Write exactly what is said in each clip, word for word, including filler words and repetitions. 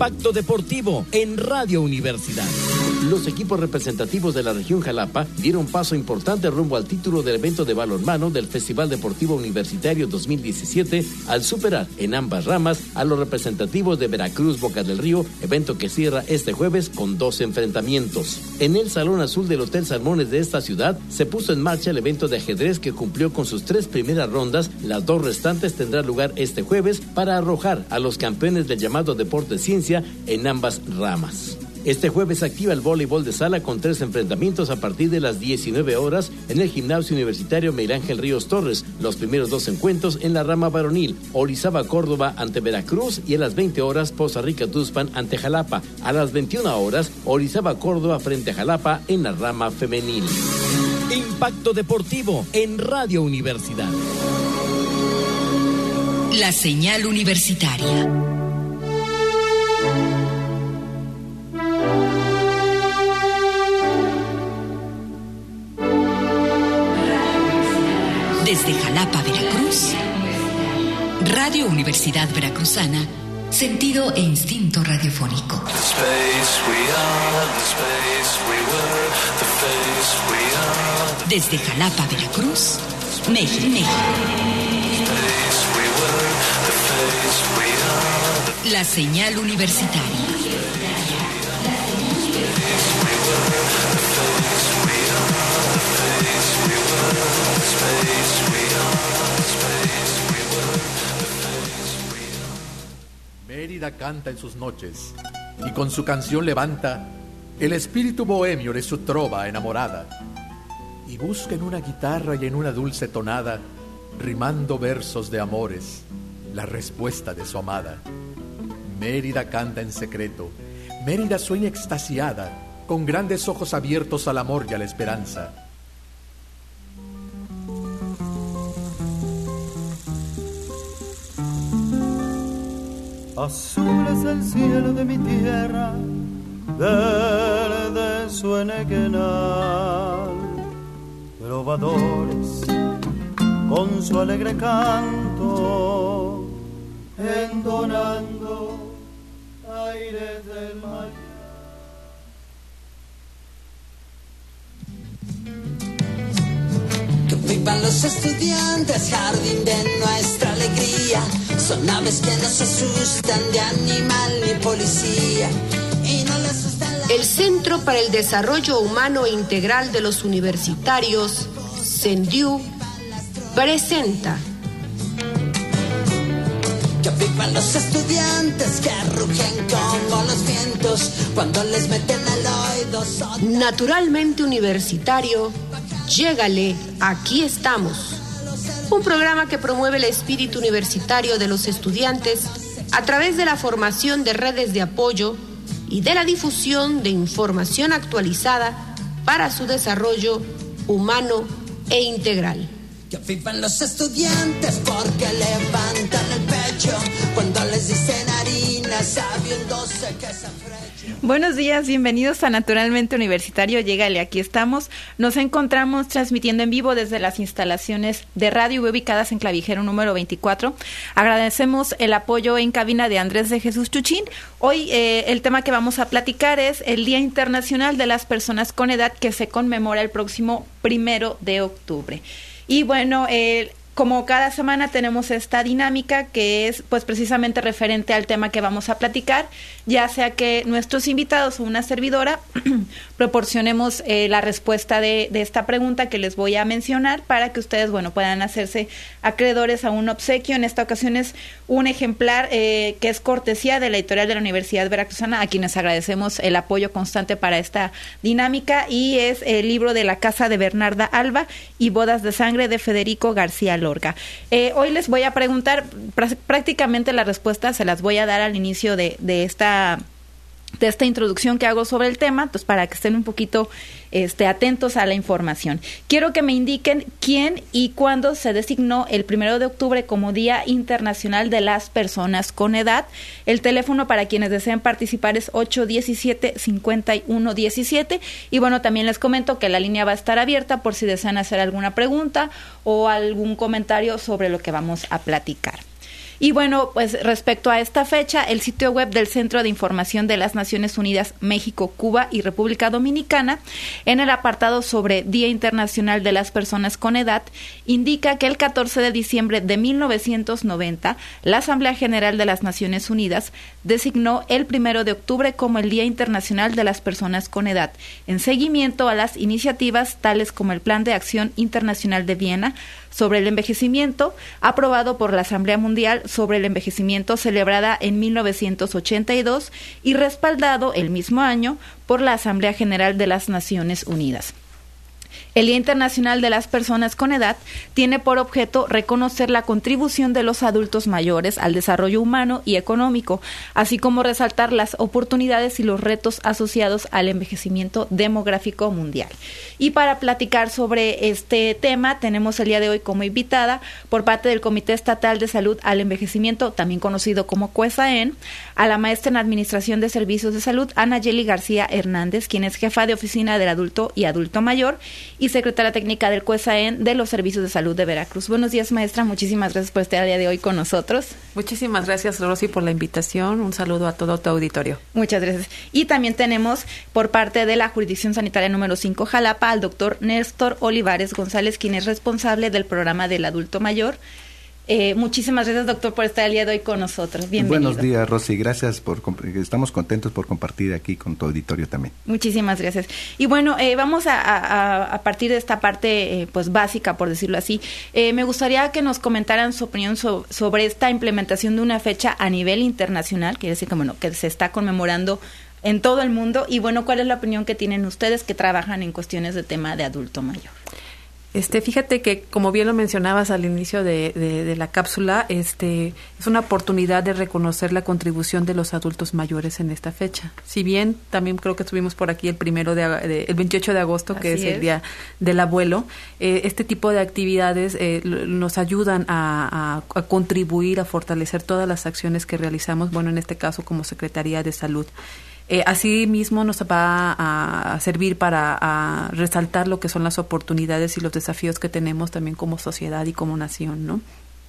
Impacto Deportivo en Radio Universidad. Los equipos representativos de la región Jalapa dieron paso importante rumbo al título del evento de balonmano del Festival Deportivo Universitario dos mil diecisiete al superar en ambas ramas a los representativos de Veracruz Boca del Río, evento que cierra este jueves con dos enfrentamientos. En el Salón Azul del Hotel Salmones de esta ciudad se puso en marcha el evento de ajedrez que cumplió con sus tres primeras rondas. Las dos restantes tendrán lugar este jueves para arrojar a los campeones del llamado deporte ciencia en ambas ramas. Este jueves activa el voleibol de sala con tres enfrentamientos a partir de las diecinueve horas en el Gimnasio Universitario Miguel Ángel Ríos Torres. Los primeros dos encuentros en la rama varonil, Orizaba Córdoba ante Veracruz, y a las veinte horas Poza Rica Tuxpan ante Jalapa. A las veintiuna horas Orizaba Córdoba frente a Jalapa en la rama femenil. Impacto Deportivo en Radio Universidad. La señal universitaria. Desde Jalapa, Veracruz, Radio Universidad Veracruzana, sentido e instinto radiofónico. Desde Jalapa, Veracruz, México. La señal universitaria. Mérida canta en sus noches y con su canción levanta el espíritu bohemio de su trova enamorada, y busca en una guitarra y en una dulce tonada, rimando versos de amores, la respuesta de su amada. Mérida canta en secreto, Mérida sueña extasiada, con grandes ojos abiertos al amor y a la esperanza. Azul es el cielo de mi tierra, verde su enequenal, trovadores con su alegre canto, entonando aires del mar. Que vivan los estudiantes, jardín de nuestra alegría. Son aves que no se asustan de animal ni policía. Y no les asustan la... El Centro para el Desarrollo Humano e Integral de los Universitarios, CENDIU, presenta. Que vivan los estudiantes que rugen como los vientos cuando les meten al oído. Son... Naturalmente universitario, llégale, aquí estamos. Un programa que promueve el espíritu universitario de los estudiantes a través de la formación de redes de apoyo y de la difusión de información actualizada para su desarrollo humano e integral. Que vivan los estudiantes porque levantan el pecho cuando les dicen harina sabiéndose que se afrecha. Buenos días, bienvenidos a Naturalmente Universitario, llégale, aquí estamos. Nos encontramos transmitiendo en vivo desde las instalaciones de radio ubicadas en Clavijero número veinticuatro. Agradecemos el apoyo en cabina de Andrés de Jesús Chuchín. Hoy eh, el tema que vamos a platicar es el Día Internacional de las Personas con Edad, que se conmemora el próximo primero de octubre. Y bueno, eh, como cada semana tenemos esta dinámica que es pues precisamente referente al tema que vamos a platicar, ya sea que nuestros invitados o una servidora proporcionemos eh, la respuesta de, de esta pregunta que les voy a mencionar para que ustedes, bueno, puedan hacerse acreedores a un obsequio. En esta ocasión es un ejemplar eh, que es cortesía de la editorial de la Universidad Veracruzana, a quienes agradecemos el apoyo constante para esta dinámica, y es el libro de La Casa de Bernarda Alba y Bodas de Sangre de Federico García Lorca. Eh, hoy les voy a preguntar, pr- prácticamente las respuestas se las voy a dar al inicio de, de esta de esta introducción que hago sobre el tema, entonces para que estén un poquito este, atentos a la información. Quiero que me indiquen quién y cuándo se designó el primero de octubre como Día Internacional de las Personas con Edad. El teléfono para quienes deseen participar es ocho diecisiete, cincuenta y uno diecisiete, y bueno, también les comento que la línea va a estar abierta por si desean hacer alguna pregunta o algún comentario sobre lo que vamos a platicar. Y bueno, pues respecto a esta fecha, el sitio web del Centro de Información de las Naciones Unidas, México, Cuba y República Dominicana, en el apartado sobre Día Internacional de las Personas con Edad, indica que el catorce de diciembre de mil novecientos noventa, la Asamblea General de las Naciones Unidas designó el primero de octubre como el Día Internacional de las Personas con Edad, en seguimiento a las iniciativas tales como el Plan de Acción Internacional de Viena sobre el envejecimiento, aprobado por la Asamblea Mundial sobre el Envejecimiento, celebrada en mil novecientos ochenta y dos y respaldado el mismo año por la Asamblea General de las Naciones Unidas. El Día Internacional de las Personas con Edad tiene por objeto reconocer la contribución de los adultos mayores al desarrollo humano y económico, así como resaltar las oportunidades y los retos asociados al envejecimiento demográfico mundial. Y para platicar sobre este tema, tenemos el día de hoy como invitada, por parte del Comité Estatal de Salud al Envejecimiento, también conocido como CUESAEN, a la maestra en Administración de Servicios de Salud, Anayeli García Hernández, quien es jefa de oficina del adulto y adulto mayor, y secretaria técnica del CUESAEN de los Servicios de Salud de Veracruz. Buenos días, maestra. Muchísimas gracias por estar el día de hoy con nosotros. Muchísimas gracias, Rosy, por la invitación. Un saludo a todo tu auditorio. Muchas gracias. Y también tenemos por parte de la Jurisdicción Sanitaria número cinco Jalapa al doctor Néstor Olivares González, quien es responsable del programa del adulto mayor. Eh, muchísimas gracias, doctor, por estar el día de hoy con nosotros. Bienvenido. Buenos días, Rosy. Gracias por estamos contentos por compartir aquí con tu auditorio también. Muchísimas gracias. Y bueno, eh, vamos a, a, a partir de esta parte, eh, pues básica, por decirlo así. Eh, me gustaría que nos comentaran su opinión so, sobre esta implementación de una fecha a nivel internacional, quiere decir que bueno, que se está conmemorando en todo el mundo. Y bueno, ¿cuál es la opinión que tienen ustedes que trabajan en cuestiones de tema de adulto mayor? Este, fíjate que, como bien lo mencionabas al inicio de, de, de la cápsula, este, es una oportunidad de reconocer la contribución de los adultos mayores en esta fecha. Si bien también creo que estuvimos por aquí el primero de, de el veintiocho de agosto, que es, es el día del abuelo, eh, este tipo de actividades eh, nos ayudan a, a, a contribuir a fortalecer todas las acciones que realizamos, bueno, en este caso como Secretaría de Salud. Eh, así mismo nos va a, a servir para a resaltar lo que son las oportunidades y los desafíos que tenemos también como sociedad y como nación, ¿no?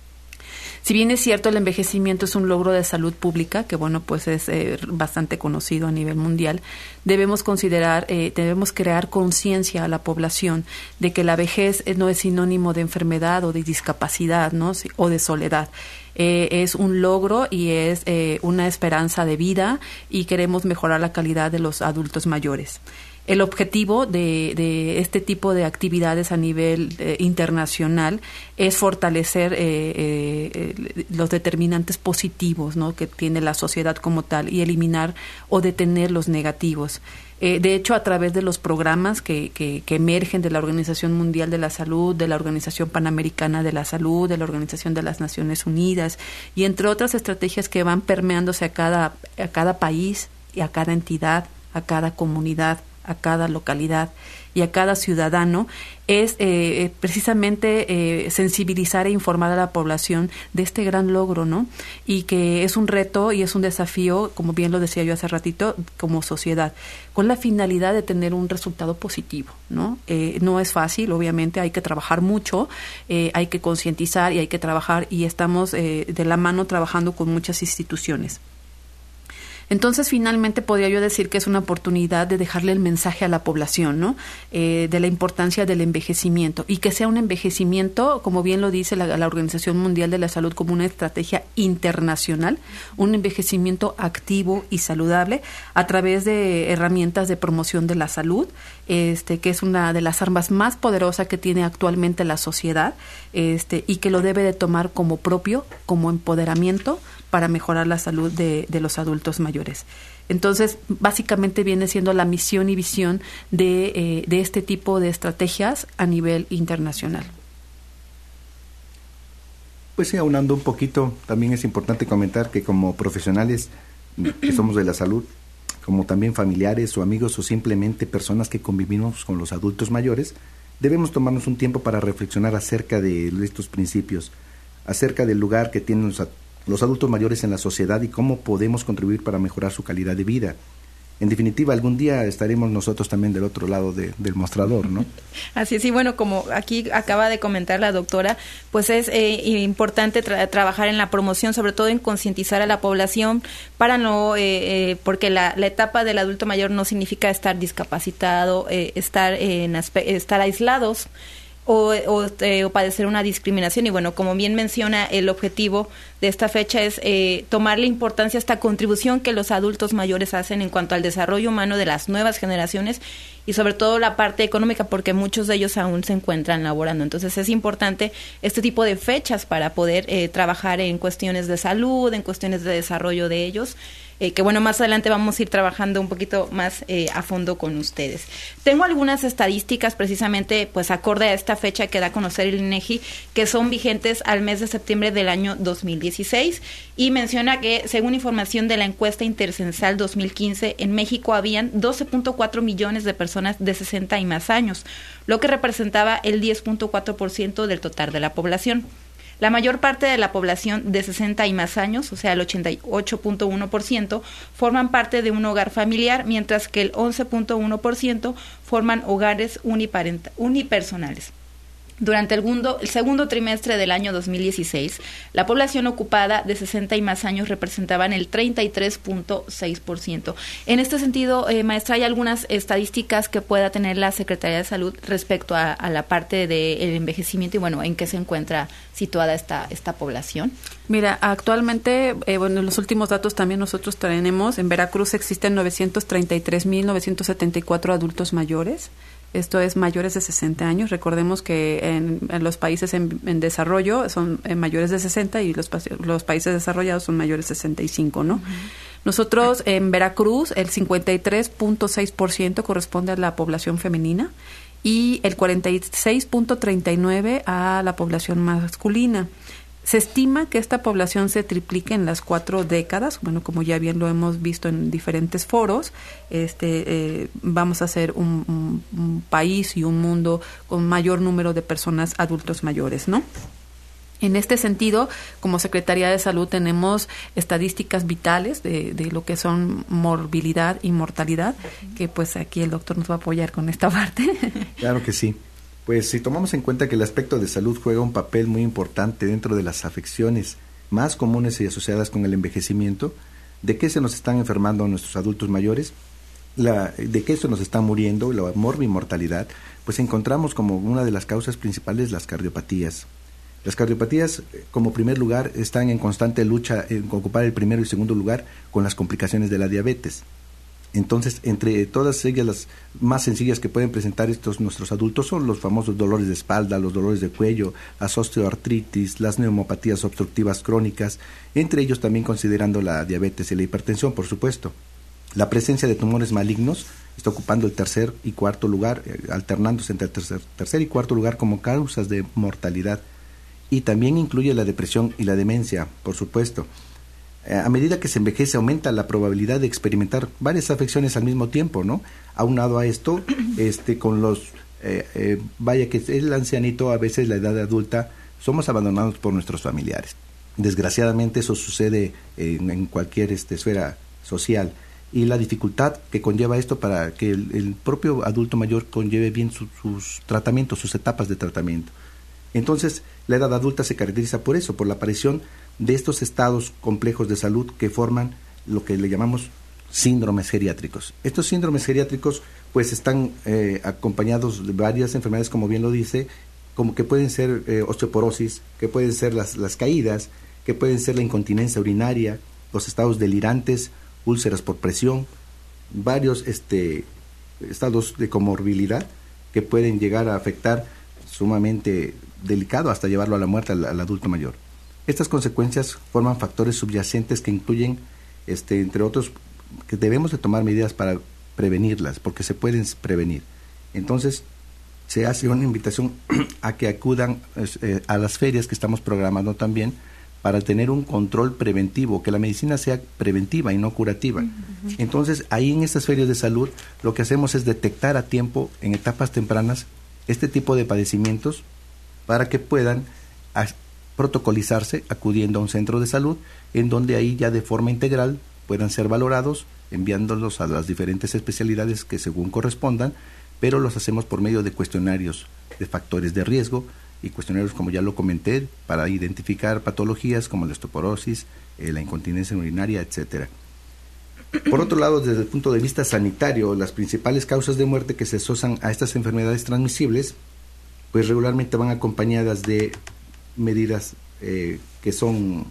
Si bien es cierto, el envejecimiento es un logro de salud pública, que bueno, pues es eh, bastante conocido a nivel mundial, debemos considerar, eh, debemos crear conciencia a la población de que la vejez no es sinónimo de enfermedad o de discapacidad, ¿no? O de soledad. Eh, es un logro y es eh, una esperanza de vida, y queremos mejorar la calidad de los adultos mayores. El objetivo de, de este tipo de actividades a nivel eh, internacional es fortalecer eh, eh, los determinantes positivos, ¿no?, que tiene la sociedad como tal, y eliminar o detener los negativos. Eh, de hecho, a través de los programas que, que, que emergen de la Organización Mundial de la Salud, de la Organización Panamericana de la Salud, de la Organización de las Naciones Unidas, y entre otras estrategias que van permeándose a cada, a cada país y a cada entidad, a cada comunidad, a cada localidad y a cada ciudadano, es eh, precisamente eh, sensibilizar e informar a la población de este gran logro, ¿no? Y que es un reto y es un desafío, como bien lo decía yo hace ratito, como sociedad, con la finalidad de tener un resultado positivo, ¿no? Eh, no es fácil, obviamente, hay que trabajar mucho, eh, hay que concientizar y hay que trabajar, y estamos eh, de la mano trabajando con muchas instituciones. Entonces, finalmente, podría yo decir que es una oportunidad de dejarle el mensaje a la población, ¿no? Eh, de la importancia del envejecimiento, y que sea un envejecimiento, como bien lo dice la, la Organización Mundial de la Salud, como una estrategia internacional, un envejecimiento activo y saludable a través de herramientas de promoción de la salud, este, que es una de las armas más poderosas que tiene actualmente la sociedad, este, y que lo debe de tomar como propio, como empoderamiento, para mejorar la salud de, de los adultos mayores. Entonces, básicamente viene siendo la misión y visión de, eh, de este tipo de estrategias a nivel internacional. Pues sí, aunando un poquito, también es importante comentar que como profesionales que somos de la salud, como también familiares o amigos o simplemente personas que convivimos con los adultos mayores, debemos tomarnos un tiempo para reflexionar acerca de estos principios, acerca del lugar que tienen los, los adultos mayores en la sociedad y cómo podemos contribuir para mejorar su calidad de vida. en definitiva, algún día estaremos nosotros también del otro lado de, del mostrador, ¿no? Así es, y bueno, como aquí acaba de comentar la doctora, pues es eh, importante tra- trabajar en la promoción, sobre todo en concientizar a la población para no, eh, eh, porque la, la etapa del adulto mayor no significa estar discapacitado, eh, estar, en aspe- estar aislados, o, o, eh, o padecer una discriminación. Y bueno, como bien menciona, el objetivo de esta fecha es eh, tomarle importancia a esta contribución que los adultos mayores hacen en cuanto al desarrollo humano de las nuevas generaciones y sobre todo la parte económica, porque muchos de ellos aún se encuentran laborando. Entonces es importante este tipo de fechas para poder eh, trabajar en cuestiones de salud, en cuestiones de desarrollo de ellos. Eh, que bueno, más adelante vamos a ir trabajando un poquito más eh, a fondo con ustedes. Tengo algunas estadísticas precisamente pues acorde a esta fecha que da a conocer el INEGI, que son vigentes al mes de septiembre del año dos mil dieciséis, y menciona que según información de la encuesta intercensal dos mil quince, en México habían doce punto cuatro millones de personas de sesenta y más años, lo que representaba el diez punto cuatro por ciento del total de la población. La mayor parte de la población de sesenta y más años, o sea, el ochenta y ocho punto uno por ciento, forman parte de un hogar familiar, mientras que el once punto uno por ciento forman hogares uniparenta- unipersonales. Durante el segundo, el segundo trimestre del año dos mil dieciséis, la población ocupada de sesenta y más años representaban el treinta y tres punto seis por ciento. En este sentido, eh, maestra, ¿hay algunas estadísticas que pueda tener la Secretaría de Salud respecto a, a la parte del envejecimiento y, bueno, en qué se encuentra situada esta, esta población? Mira, actualmente, eh, bueno, los últimos datos también nosotros tenemos, en Veracruz existen novecientos treinta y tres mil novecientos setenta y cuatro adultos mayores. Esto es mayores de sesenta años. Recordemos que en, en los países en, en desarrollo son eh, mayores de sesenta y los, los países desarrollados son mayores de sesenta y cinco, ¿no? Uh-huh. Nosotros en Veracruz el cincuenta y tres punto seis por ciento corresponde a la población femenina y el cuarenta y seis punto treinta y nueve por ciento a la población masculina. Se estima que esta población se triplique en las cuatro décadas. Bueno, como ya bien lo hemos visto en diferentes foros, este, eh, vamos a ser un, un, un país y un mundo con mayor número de personas adultos mayores, ¿no? En este sentido, como Secretaría de Salud tenemos estadísticas vitales de, de lo que son morbilidad y mortalidad, que pues aquí el doctor nos va a apoyar con esta parte. Claro que sí. Pues si tomamos en cuenta que el aspecto de salud juega un papel muy importante dentro de las afecciones más comunes y asociadas con el envejecimiento, ¿de qué se nos están enfermando nuestros adultos mayores? La, ¿De qué se nos está muriendo? La morbimortalidad, pues encontramos como una de las causas principales las cardiopatías. Las cardiopatías, como primer lugar, están en constante lucha en ocupar el primero y segundo lugar con las complicaciones de la diabetes. Entonces, entre todas ellas, las más sencillas que pueden presentar estos nuestros adultos son los famosos dolores de espalda, los dolores de cuello, las osteoartritis, las neumopatías obstructivas crónicas, entre ellos también considerando la diabetes y la hipertensión, por supuesto. La presencia de tumores malignos está ocupando el tercer y cuarto lugar, eh, alternándose entre el tercer, tercer y cuarto lugar como causas de mortalidad. Y también incluye la depresión y la demencia, por supuesto. A medida que se envejece aumenta la probabilidad de experimentar varias afecciones al mismo tiempo, ¿no? Aunado a esto, este, con los, eh, eh, vaya que el ancianito, a veces la edad adulta, somos abandonados por nuestros familiares. Desgraciadamente eso sucede en, en cualquier este, esfera social, y la dificultad que conlleva esto para que el, el propio adulto mayor conlleve bien su, sus tratamientos, sus etapas de tratamiento. Entonces, la edad adulta se caracteriza por eso, por la aparición de estos estados complejos de salud que forman lo que le llamamos síndromes geriátricos. Estos síndromes geriátricos pues están eh, acompañados de varias enfermedades, como bien lo dice, como que pueden ser eh, osteoporosis, que pueden ser las, las caídas, que pueden ser la incontinencia urinaria, los estados delirantes, úlceras por presión, varios este, estados de comorbilidad que pueden llegar a afectar sumamente delicado hasta llevarlo a la muerte al, al adulto mayor. Estas consecuencias forman factores subyacentes que incluyen, este, entre otros, que debemos de tomar medidas para prevenirlas, porque se pueden prevenir. Entonces, se hace una invitación a que acudan eh, a las ferias que estamos programando también para tener un control preventivo, que la medicina sea preventiva y no curativa. Uh-huh. Entonces, ahí en estas ferias de salud, lo que hacemos es detectar a tiempo, en etapas tempranas, este tipo de padecimientos para que puedan a, protocolizarse acudiendo a un centro de salud en donde ahí ya de forma integral puedan ser valorados enviándolos a las diferentes especialidades que según correspondan, pero los hacemos por medio de cuestionarios de factores de riesgo y cuestionarios, como ya lo comenté, para identificar patologías como la osteoporosis, eh, la incontinencia urinaria, etcétera. Por otro lado, desde el punto de vista sanitario, las principales causas de muerte que se asocian a estas enfermedades transmisibles, pues regularmente van acompañadas de medidas eh, que son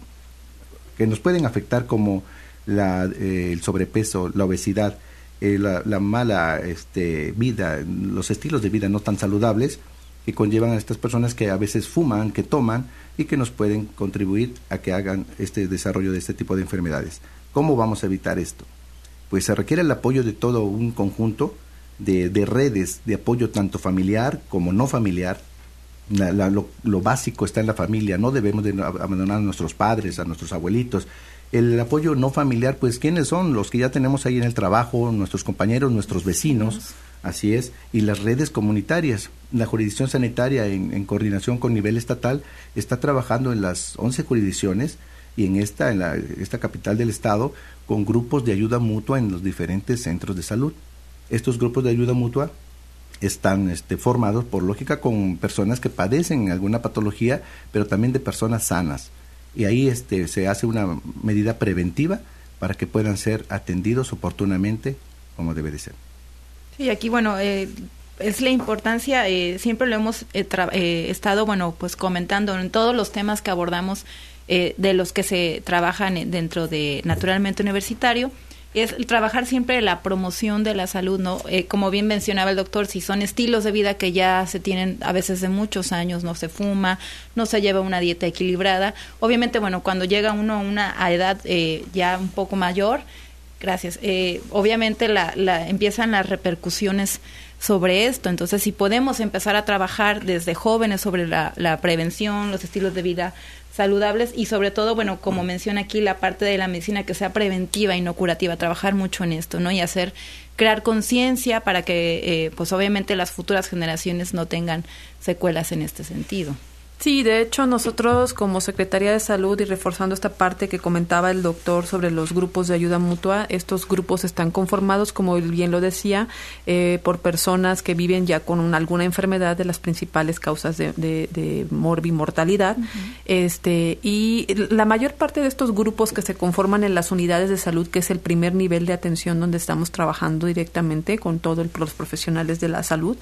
que nos pueden afectar, como la, eh, el sobrepeso, la obesidad, eh, la, la mala este, vida, los estilos de vida no tan saludables que conllevan a estas personas que a veces fuman, que toman y que nos pueden contribuir a que hagan este desarrollo de este tipo de enfermedades. ¿Cómo vamos a evitar esto? Pues se requiere el apoyo de todo un conjunto de, de redes de apoyo tanto familiar como no familiar. La, la, lo, lo básico está en la familia, no debemos de abandonar a nuestros padres, a nuestros abuelitos. El apoyo no familiar, pues ¿quiénes son? Los que ya tenemos ahí en el trabajo, nuestros compañeros, nuestros vecinos, así es, y las redes comunitarias. La jurisdicción sanitaria, en, en coordinación con nivel estatal, está trabajando en las once jurisdicciones y en esta, en la, esta capital del estado, con grupos de ayuda mutua en los diferentes centros de salud. Estos grupos de ayuda mutua están este, formados, por lógica, con personas que padecen alguna patología, pero también de personas sanas. Y ahí este, se hace una medida preventiva para que puedan ser atendidos oportunamente como debe de ser. Sí, aquí, bueno, eh, es la importancia, eh, siempre lo hemos eh, tra- eh, estado, bueno, pues comentando en todos los temas que abordamos, eh, de los que se trabajan dentro de Naturalmente Universitario, es el trabajar siempre la promoción de la salud, ¿no? Eh, como bien mencionaba el doctor, si son estilos de vida que ya se tienen a veces de muchos años, no se fuma, no se lleva una dieta equilibrada, obviamente, bueno, cuando llega uno a una a edad eh, ya un poco mayor, gracias, eh, obviamente la, la, empiezan las repercusiones sobre esto. Entonces, si podemos empezar a trabajar desde jóvenes sobre la, la prevención, los estilos de vida saludables y sobre todo, bueno, como menciona aquí, la parte de la medicina que sea preventiva y no curativa, trabajar mucho en esto, ¿no? Y hacer, crear conciencia para que, eh, pues obviamente las futuras generaciones no tengan secuelas en este sentido. Sí, de hecho nosotros como Secretaría de Salud, y reforzando esta parte que comentaba el doctor sobre los grupos de ayuda mutua, estos grupos están conformados, como él bien lo decía, eh, por personas que viven ya con una, alguna enfermedad de las principales causas de, de, de morbimortalidad. Uh-huh. este y la mayor parte de estos grupos que se conforman en las unidades de salud, que es el primer nivel de atención donde estamos trabajando directamente con todos los profesionales de la salud,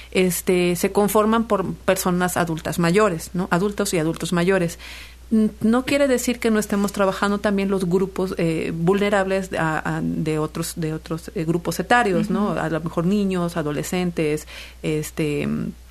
Este, se conforman por personas adultas mayores, ¿no? Adultos y adultos mayores. No quiere decir que no estemos trabajando también los grupos eh, vulnerables a, a, de otros de otros eh, grupos etarios, uh-huh. ¿no? A lo mejor niños, adolescentes, este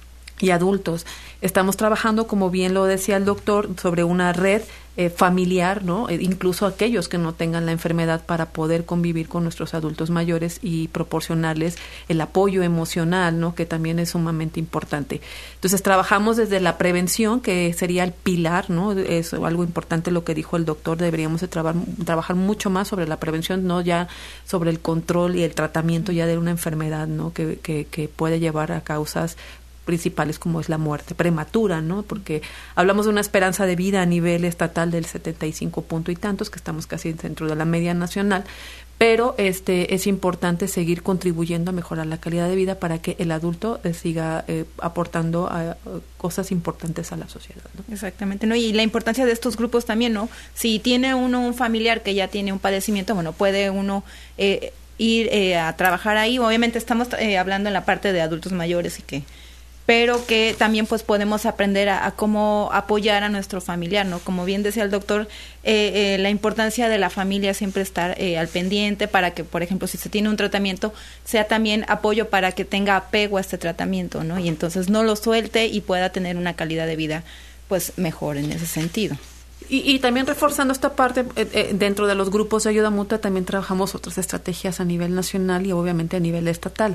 y adultos. Estamos trabajando, como bien lo decía el doctor, sobre una red eh, familiar, ¿no? Eh, incluso aquellos que no tengan la enfermedad, para poder convivir con nuestros adultos mayores y proporcionarles el apoyo emocional, ¿no? Que también es sumamente importante. Entonces, trabajamos desde la prevención, que sería el pilar, ¿no? Es algo importante lo que dijo el doctor, deberíamos de traba- trabajar mucho más sobre la prevención, no ya sobre el control y el tratamiento ya de una enfermedad, ¿no? Que, que, que puede llevar a causas principales como es la muerte prematura, ¿no? Porque hablamos de una esperanza de vida a nivel estatal del setenta y cinco punto y tantos, que estamos casi dentro de la media nacional, pero este es importante seguir contribuyendo a mejorar la calidad de vida para que el adulto eh, siga eh, aportando a, a cosas importantes a la sociedad, ¿no? Exactamente, ¿no? Y la importancia de estos grupos también, ¿no? Si tiene uno un familiar que ya tiene un padecimiento, bueno, puede uno eh, ir eh, a trabajar ahí. Obviamente estamos eh, hablando en la parte de adultos mayores y que pero que también pues podemos aprender a, a cómo apoyar a nuestro familiar, ¿no? Como bien decía el doctor, eh, eh, la importancia de la familia siempre estar eh, al pendiente para que, por ejemplo, si se tiene un tratamiento, sea también apoyo para que tenga apego a este tratamiento, ¿no? Y entonces no lo suelte y pueda tener una calidad de vida pues mejor en ese sentido. Y, y también reforzando esta parte, eh, eh, dentro de los grupos de ayuda mutua también trabajamos otras estrategias a nivel nacional y obviamente a nivel estatal,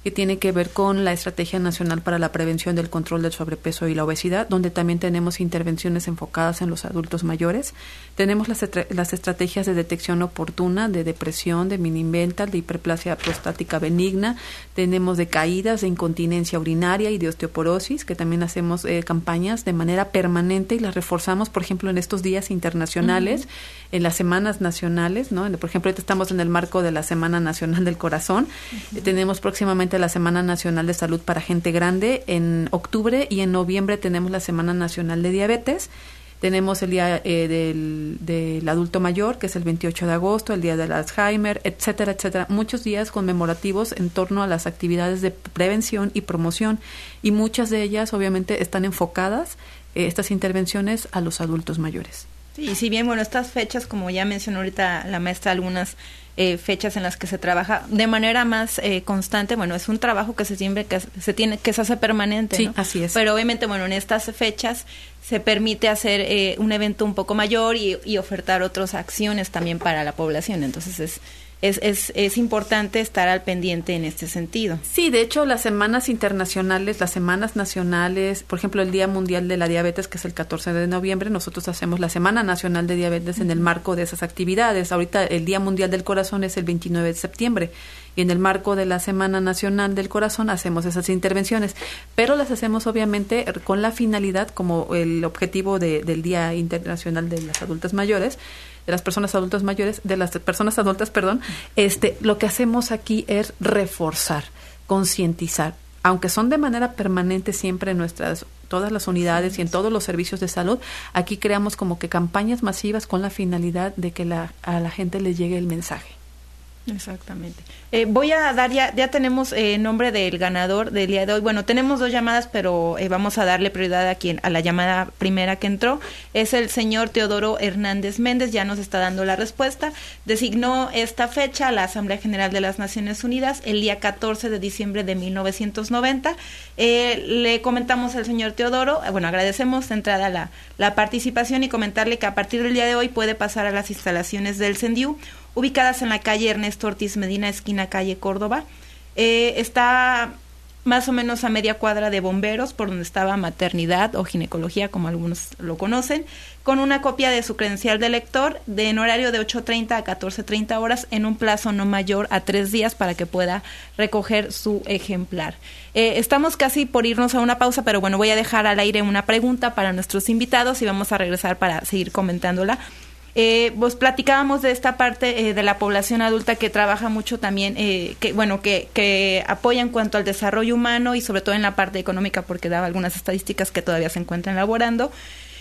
que tiene que ver con la Estrategia Nacional para la Prevención del Control del Sobrepeso y la Obesidad, donde también tenemos intervenciones enfocadas en los adultos mayores. Tenemos las, las estrategias de detección oportuna de depresión, de mini mental, de hiperplasia prostática benigna, tenemos de caídas, de incontinencia urinaria y de osteoporosis, que también hacemos eh, campañas de manera permanente y las reforzamos, por ejemplo, en estos días internacionales, uh-huh. en las semanas nacionales, ¿no? Por ejemplo, ahorita estamos en el marco de la Semana Nacional del Corazón, uh-huh. eh, tenemos próximamente la Semana Nacional de Salud para Gente Grande en octubre, y en noviembre tenemos la Semana Nacional de Diabetes. Tenemos el Día eh, del, del Adulto Mayor, que es el veintiocho de agosto, el Día del Alzheimer, etcétera, etcétera. Muchos días conmemorativos en torno a las actividades de prevención y promoción, y muchas de ellas obviamente están enfocadas, eh, estas intervenciones, a los adultos mayores. Sí, y si bien, bueno, estas fechas, como ya mencionó ahorita la maestra, algunas eh, fechas en las que se trabaja de manera más eh, constante, bueno, es un trabajo que se siempre que se tiene que se hace permanente, sí, ¿no? Así es. Pero obviamente, bueno, en estas fechas se permite hacer eh, un evento un poco mayor y, y ofertar otras acciones también para la población. Entonces es Es, es, es importante estar al pendiente en este sentido. Sí, de hecho, las semanas internacionales, las semanas nacionales, por ejemplo, el Día Mundial de la Diabetes, que es el catorce de noviembre, nosotros hacemos la Semana Nacional de Diabetes en el marco de esas actividades. Ahorita el Día Mundial del Corazón es el veintinueve de septiembre, y en el marco de la Semana Nacional del Corazón hacemos esas intervenciones, pero las hacemos obviamente con la finalidad, como el objetivo de, del Día Internacional de las Adultas Mayores, de las personas adultas mayores, de las personas adultas, perdón, este, lo que hacemos aquí es reforzar, concientizar, aunque son de manera permanente siempre en nuestras, todas las unidades y en todos los servicios de salud, aquí creamos como que campañas masivas con la finalidad de que la, a la gente le llegue el mensaje. Exactamente. Eh, voy a dar, ya ya tenemos eh, nombre del ganador del día de hoy. Bueno, tenemos dos llamadas, pero eh, vamos a darle prioridad a quien a la llamada primera que entró. Es el señor Teodoro Hernández Méndez, ya nos está dando la respuesta. Designó esta fecha la Asamblea General de las Naciones Unidas el día catorce de diciembre de mil novecientos noventa. Eh, le comentamos al señor Teodoro, bueno, agradecemos de entrada la, la participación y comentarle que a partir del día de hoy puede pasar a las instalaciones del CENDIU, ubicadas en la calle Ernesto Ortiz Medina, esquina calle Córdoba. Eh, está más o menos a media cuadra de Bomberos, por donde estaba Maternidad o Ginecología, como algunos lo conocen, con una copia de su credencial de lector, de en horario de ocho treinta a catorce treinta horas, en un plazo no mayor a tres días para que pueda recoger su ejemplar. Eh, estamos casi por irnos a una pausa, pero bueno, voy a dejar al aire una pregunta para nuestros invitados y vamos a regresar para seguir comentándola. Eh, pues platicábamos de esta parte eh, de la población adulta que trabaja mucho también, eh, que bueno, que, que apoya en cuanto al desarrollo humano y sobre todo en la parte económica, porque daba algunas estadísticas que todavía se encuentran elaborando.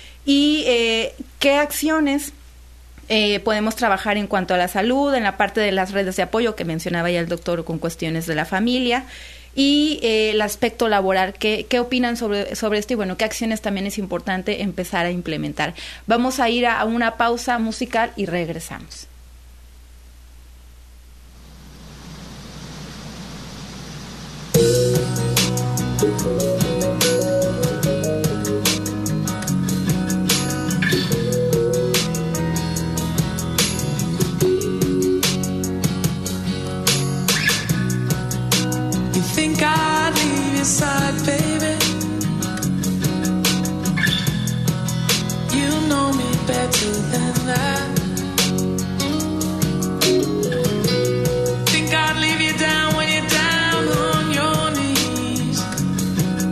Y eh, qué acciones eh, podemos trabajar en cuanto a la salud, en la parte de las redes de apoyo que mencionaba ya el doctor con cuestiones de la familia. Y eh, el aspecto laboral, ¿qué, qué opinan sobre, sobre esto? Y bueno, ¿qué acciones también es importante empezar a implementar? Vamos a ir a, a una pausa musical y regresamos. Think I'd leave your side, baby. You know me better than that. Think I'd leave you down when you're down on your knees.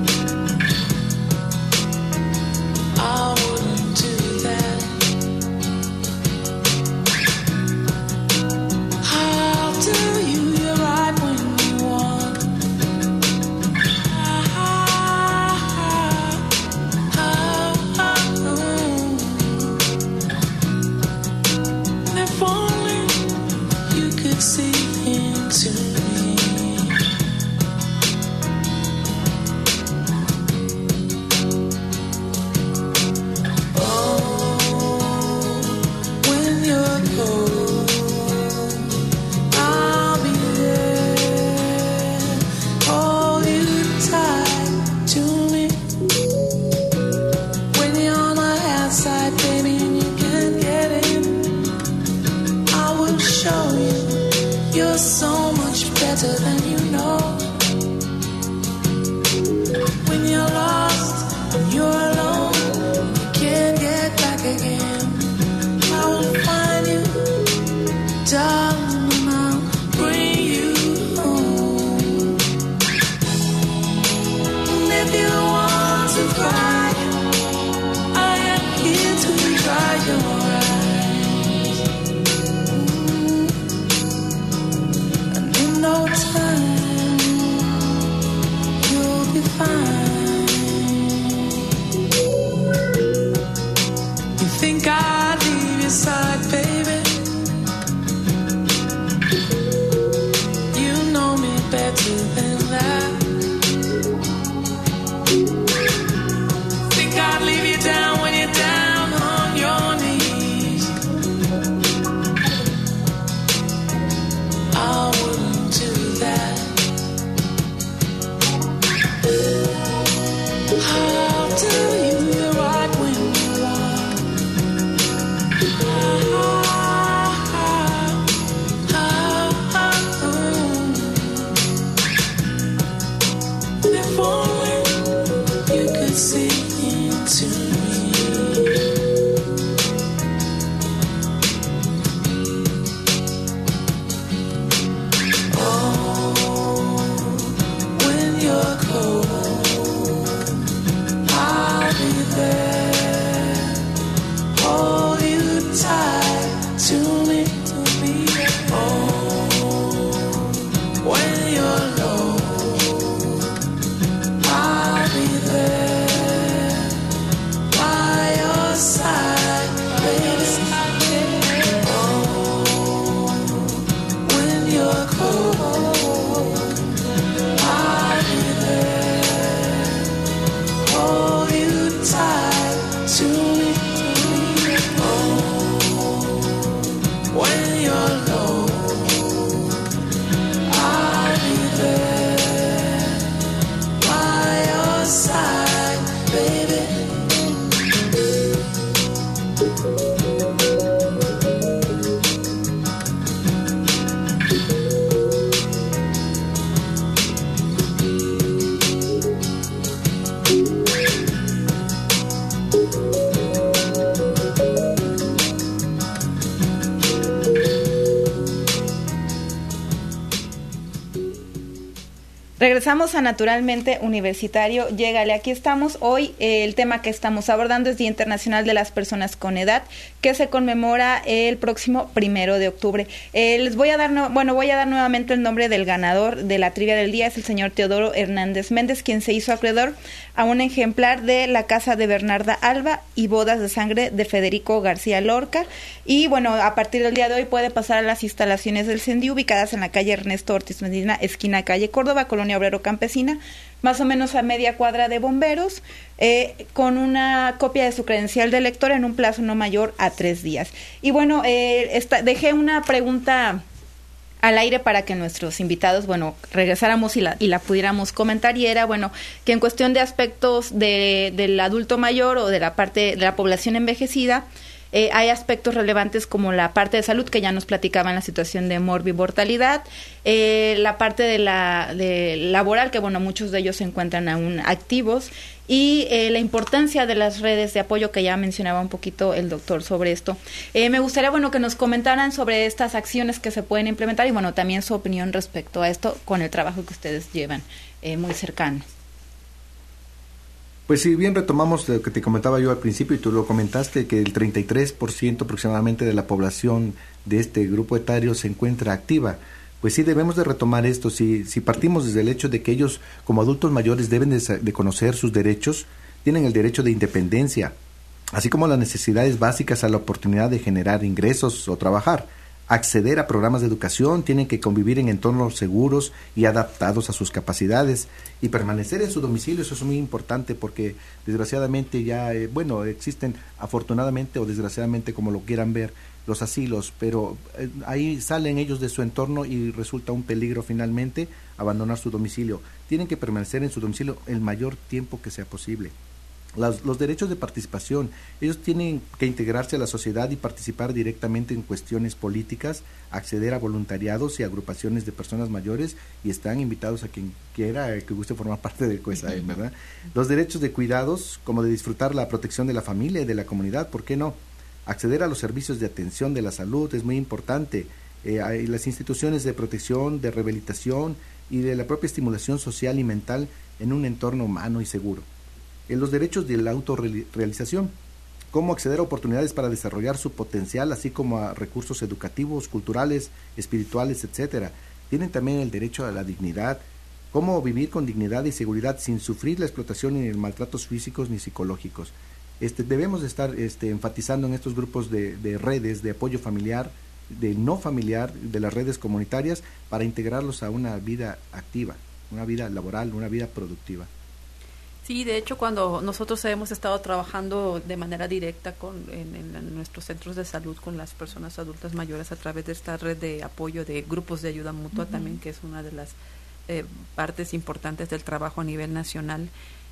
I'll tell you you're right when you're wrong. If only you could see into me. Oh, when you're cold, I'll be there. Hold you tight to me, to me. Oh, when you're low, I'll be there by your side, baby. Oh, when you're cold, I'll be there. Hold you tight to me. Oh, when you're low, I'll be there by your side, baby. Regresamos a Naturalmente Universitario. Llégale, aquí estamos. Hoy eh, el tema que estamos abordando es Día Internacional de las Personas con Edad, que se conmemora el próximo primero de octubre. Eh, les voy a dar, no, bueno, voy a dar nuevamente el nombre del ganador de la trivia del día. Es el señor Teodoro Hernández Méndez, quien se hizo acreedor a un ejemplar de La Casa de Bernarda Alba y Bodas de Sangre de Federico García Lorca. Y bueno, a partir del día de hoy puede pasar a las instalaciones del CENDI, ubicadas en la calle Ernesto Ortiz Medina, esquina calle Córdoba, Colonia Obrero Campesina, más o menos a media cuadra de Bomberos, eh, con una copia de su credencial de lector en un plazo no mayor a tres días. Y bueno, eh, esta, dejé una pregunta al aire para que nuestros invitados, bueno, regresáramos y la, y la pudiéramos comentar, y era, bueno, que en cuestión de aspectos de, del adulto mayor o de la parte de la población envejecida, Eh, hay aspectos relevantes como la parte de salud, que ya nos platicaban la situación de morbimortalidad, eh, la parte de la de laboral, que bueno, muchos de ellos se encuentran aún activos, y eh, la importancia de las redes de apoyo, que ya mencionaba un poquito el doctor sobre esto. Eh, me gustaría, bueno, que nos comentaran sobre estas acciones que se pueden implementar y, bueno, también su opinión respecto a esto con el trabajo que ustedes llevan eh, muy cercano. Pues si bien retomamos lo que te comentaba yo al principio y tú lo comentaste, que el treinta y tres por ciento aproximadamente de la población de este grupo etario se encuentra activa, pues sí debemos de retomar esto. Si, si partimos desde el hecho de que ellos como adultos mayores deben de, de conocer sus derechos, tienen el derecho de independencia, así como las necesidades básicas a la oportunidad de generar ingresos o trabajar, acceder a programas de educación, tienen que convivir en entornos seguros y adaptados a sus capacidades y permanecer en su domicilio. Eso es muy importante porque desgraciadamente ya, eh, bueno, existen afortunadamente o desgraciadamente, como lo quieran ver, los asilos, pero eh, ahí salen ellos de su entorno y resulta un peligro finalmente abandonar su domicilio. Tienen que permanecer en su domicilio el mayor tiempo que sea posible. Las, los derechos de participación, ellos tienen que integrarse a la sociedad y participar directamente en cuestiones políticas, acceder a voluntariados y agrupaciones de personas mayores, y están invitados a quien quiera que guste formar parte del COESAE, ¿verdad? Los derechos de cuidados, como de disfrutar la protección de la familia y de la comunidad, ¿por qué no? Acceder a los servicios de atención de la salud es muy importante. Eh, hay las instituciones de protección, de rehabilitación y de la propia estimulación social y mental en un entorno humano y seguro. En los derechos de la autorrealización, cómo acceder a oportunidades para desarrollar su potencial, así como a recursos educativos, culturales, espirituales, etcétera. Tienen también el derecho a la dignidad, cómo vivir con dignidad y seguridad sin sufrir la explotación ni maltratos físicos ni psicológicos. Este, debemos de estar este, enfatizando en estos grupos de, de redes de apoyo familiar, de no familiar, de las redes comunitarias, para integrarlos a una vida activa, una vida laboral, una vida productiva. Sí, de hecho, cuando nosotros hemos estado trabajando de manera directa con en, en, en nuestros centros de salud con las personas adultas mayores a través de esta red de apoyo de grupos de ayuda mutua, uh-huh. también, que es una de las eh, partes importantes del trabajo a nivel nacional,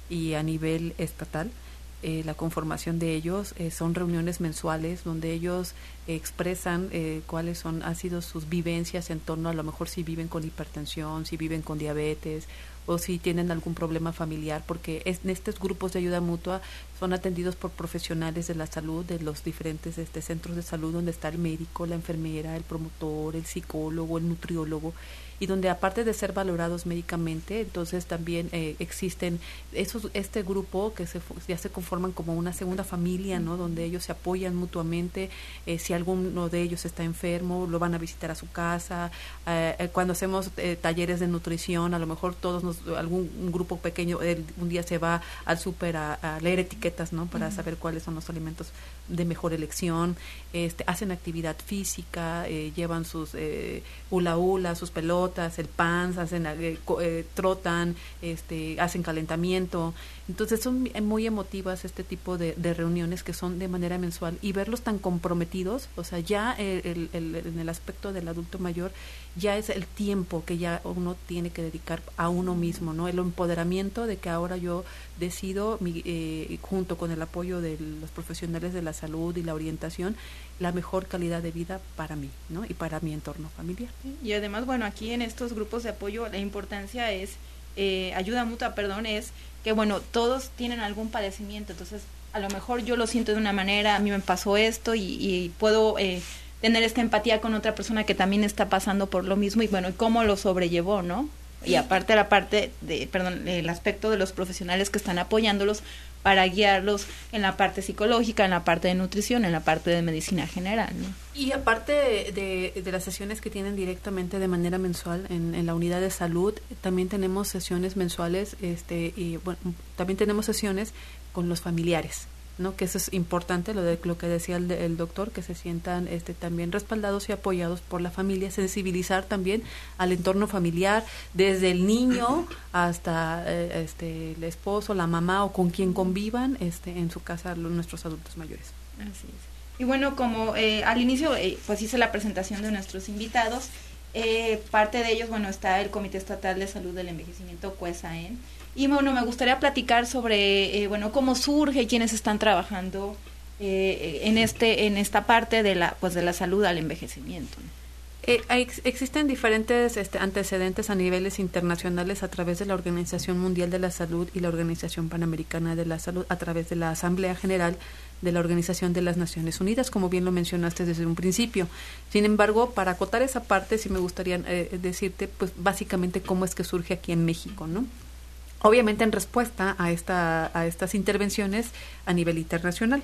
y a nivel estatal. Eh, la conformación de ellos eh, son reuniones mensuales donde ellos eh, expresan eh, cuáles son han sido sus vivencias en torno a lo mejor si viven con hipertensión, si viven con diabetes o si tienen algún problema familiar, porque es, en estos grupos de ayuda mutua son atendidos por profesionales de la salud, de los diferentes este, centros de salud donde está el médico, la enfermera, el promotor, el psicólogo, el nutriólogo, y donde aparte de ser valorados médicamente, entonces también eh, existen esos este grupo que se ya se conforman como una segunda familia, ¿no? Donde ellos se apoyan mutuamente, eh, si alguno de ellos está enfermo, lo van a visitar a su casa, eh, cuando hacemos eh, talleres de nutrición, a lo mejor todos nos, algún un grupo pequeño eh, un día se va al súper a, a leer etiquetas, ¿no? Para uh-huh. saber cuáles son los alimentos de mejor elección, este, hacen actividad física, eh, llevan sus eh, hula hula, sus pelotas, el pants, hacen eh, eh, trotan, este, hacen calentamiento. Entonces son muy emotivas este tipo de, de reuniones que son de manera mensual, y verlos tan comprometidos, o sea, ya el, el, el, en el aspecto del adulto mayor ya es el tiempo que ya uno tiene que dedicar a uno mismo, ¿no? El empoderamiento de que ahora yo decido, mi, eh, junto con el apoyo de los profesionales de la salud y la orientación, la mejor calidad de vida para mí, ¿no? Y para mi entorno familiar. Y además, bueno, aquí en estos grupos de apoyo la importancia es, eh, ayuda mutua, perdón, es que, bueno, todos tienen algún padecimiento, entonces a lo mejor yo lo siento de una manera, a mí me pasó esto y, y puedo eh, tener esta empatía con otra persona que también está pasando por lo mismo, y bueno, y cómo lo sobrellevó, ¿no? Y aparte la parte de, perdón, el aspecto de los profesionales que están apoyándolos para guiarlos en la parte psicológica, en la parte de nutrición, en la parte de medicina general, ¿no? Y aparte de, de, de las sesiones que tienen directamente de manera mensual en, en la unidad de salud, también tenemos sesiones mensuales, este, y bueno, también tenemos sesiones con los familiares, ¿no? Que eso es importante, lo de lo que decía el, el doctor, que se sientan este también respaldados y apoyados por la familia, sensibilizar también al entorno familiar, desde el niño hasta eh, este el esposo, la mamá o con quien convivan este en su casa los, nuestros adultos mayores. Así es. Y bueno, como eh, al inicio eh, pues hice la presentación de nuestros invitados, eh, parte de ellos, bueno, está el Comité Estatal de Salud del Envejecimiento, COESAEN. Y bueno, me gustaría platicar sobre, eh, bueno, cómo surge y quiénes están trabajando eh, en este, en esta parte de la, pues de la salud al envejecimiento. Eh, ex, existen diferentes este, antecedentes a niveles internacionales a través de la Organización Mundial de la Salud y la Organización Panamericana de la Salud, a través de la Asamblea General de la Organización de las Naciones Unidas, como bien lo mencionaste desde un principio. Sin embargo, para acotar esa parte, sí me gustaría eh, decirte, pues básicamente cómo es que surge aquí en México, ¿no? Obviamente en respuesta a esta a estas intervenciones a nivel internacional.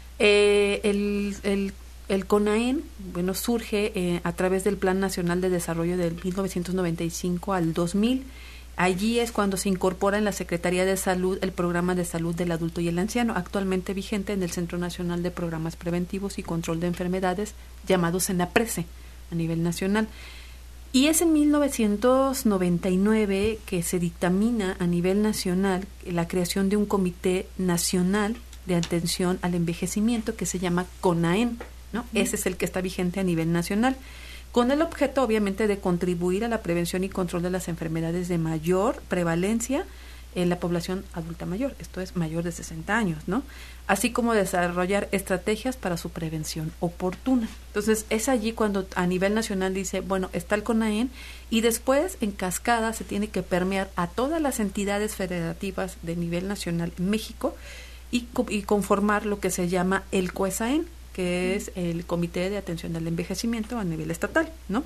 Eh, el, el, el CONAEN, bueno, surge eh, a través del Plan Nacional de Desarrollo del mil novecientos noventa y cinco al dos mil. Allí es cuando se incorpora en la Secretaría de Salud el Programa de Salud del Adulto y el Anciano, actualmente vigente en el Centro Nacional de Programas Preventivos y Control de Enfermedades, llamado CENAPRESE, a nivel nacional. Y es en mil novecientos noventa y nueve que se dictamina a nivel nacional la creación de un Comité Nacional de Atención al Envejecimiento que se llama CONAEN, ¿no? Uh-huh. Ese es el que está vigente a nivel nacional, con el objeto obviamente de contribuir a la prevención y control de las enfermedades de mayor prevalencia en la población adulta mayor, esto es mayor de sesenta años, ¿no? Así como desarrollar estrategias para su prevención oportuna. Entonces, es allí cuando a nivel nacional dice, bueno, está el CONAEN, y después en cascada se tiene que permear a todas las entidades federativas de nivel nacional en México y, y conformar lo que se llama el COESAEN, que es el Comité de Atención al Envejecimiento a nivel estatal, ¿no?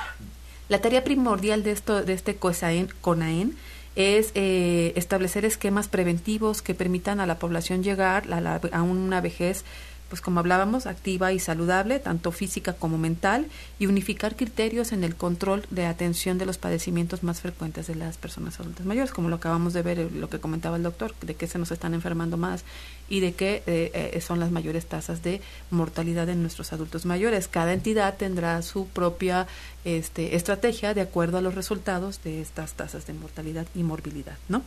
La tarea primordial de esto, de este COESAEN, CONAEN, es eh, establecer esquemas preventivos que permitan a la población llegar a, la, a una vejez, pues como hablábamos, activa y saludable, tanto física como mental, y unificar criterios en el control de atención de los padecimientos más frecuentes de las personas adultas mayores, como lo acabamos de ver, lo que comentaba el doctor, de que se nos están enfermando más y de que eh, eh, son las mayores tasas de mortalidad en nuestros adultos mayores. Cada entidad tendrá su propia este, estrategia de acuerdo a los resultados de estas tasas de mortalidad y morbilidad, ¿no?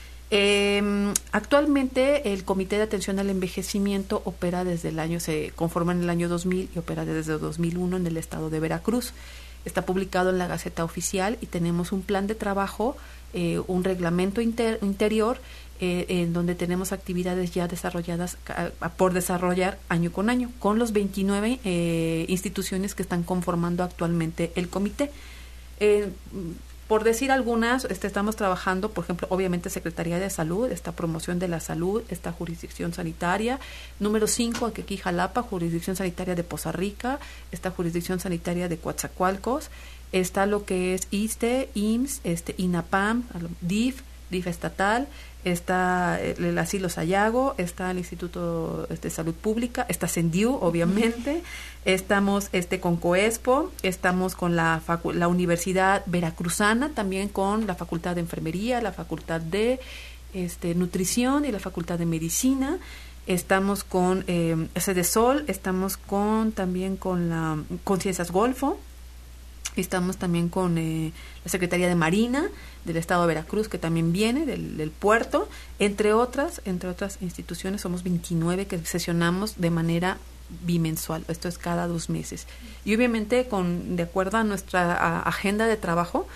Eh, actualmente el Comité de Atención al Envejecimiento opera desde el año, se conforma en el año dos mil y opera desde dos mil uno en el estado de Veracruz. Está publicado en la Gaceta Oficial y tenemos un plan de trabajo, eh, un reglamento inter, interior eh, en donde tenemos actividades ya desarrolladas a, a, por desarrollar año con año, con los veintinueve eh, instituciones que están conformando actualmente el comité. Eh, Por decir algunas, este, estamos trabajando, por ejemplo, obviamente Secretaría de Salud, esta promoción de la salud, esta jurisdicción sanitaria. Número cinco, aquí Jalapa, jurisdicción sanitaria de Poza Rica, esta jurisdicción sanitaria de Coatzacoalcos. Está lo que es ISSSTE, I M S S, este, INAPAM, D I F, D I F estatal, está el Asilo Sayago, está el Instituto de Salud Pública, está CENDIU, obviamente, estamos este con COESPO, estamos con la, facu- la Universidad Veracruzana, también con la Facultad de Enfermería, la Facultad de este, Nutrición y la Facultad de Medicina, estamos con eh, CEDESOL, estamos con también con la con Ciencias Golfo, estamos también con eh, la Secretaría de Marina del Estado de Veracruz, que también viene del, del puerto, entre otras, entre otras instituciones. Somos veintinueve que sesionamos de manera bimensual, esto es cada dos meses. Y obviamente, con de acuerdo a nuestra a, agenda de trabajo,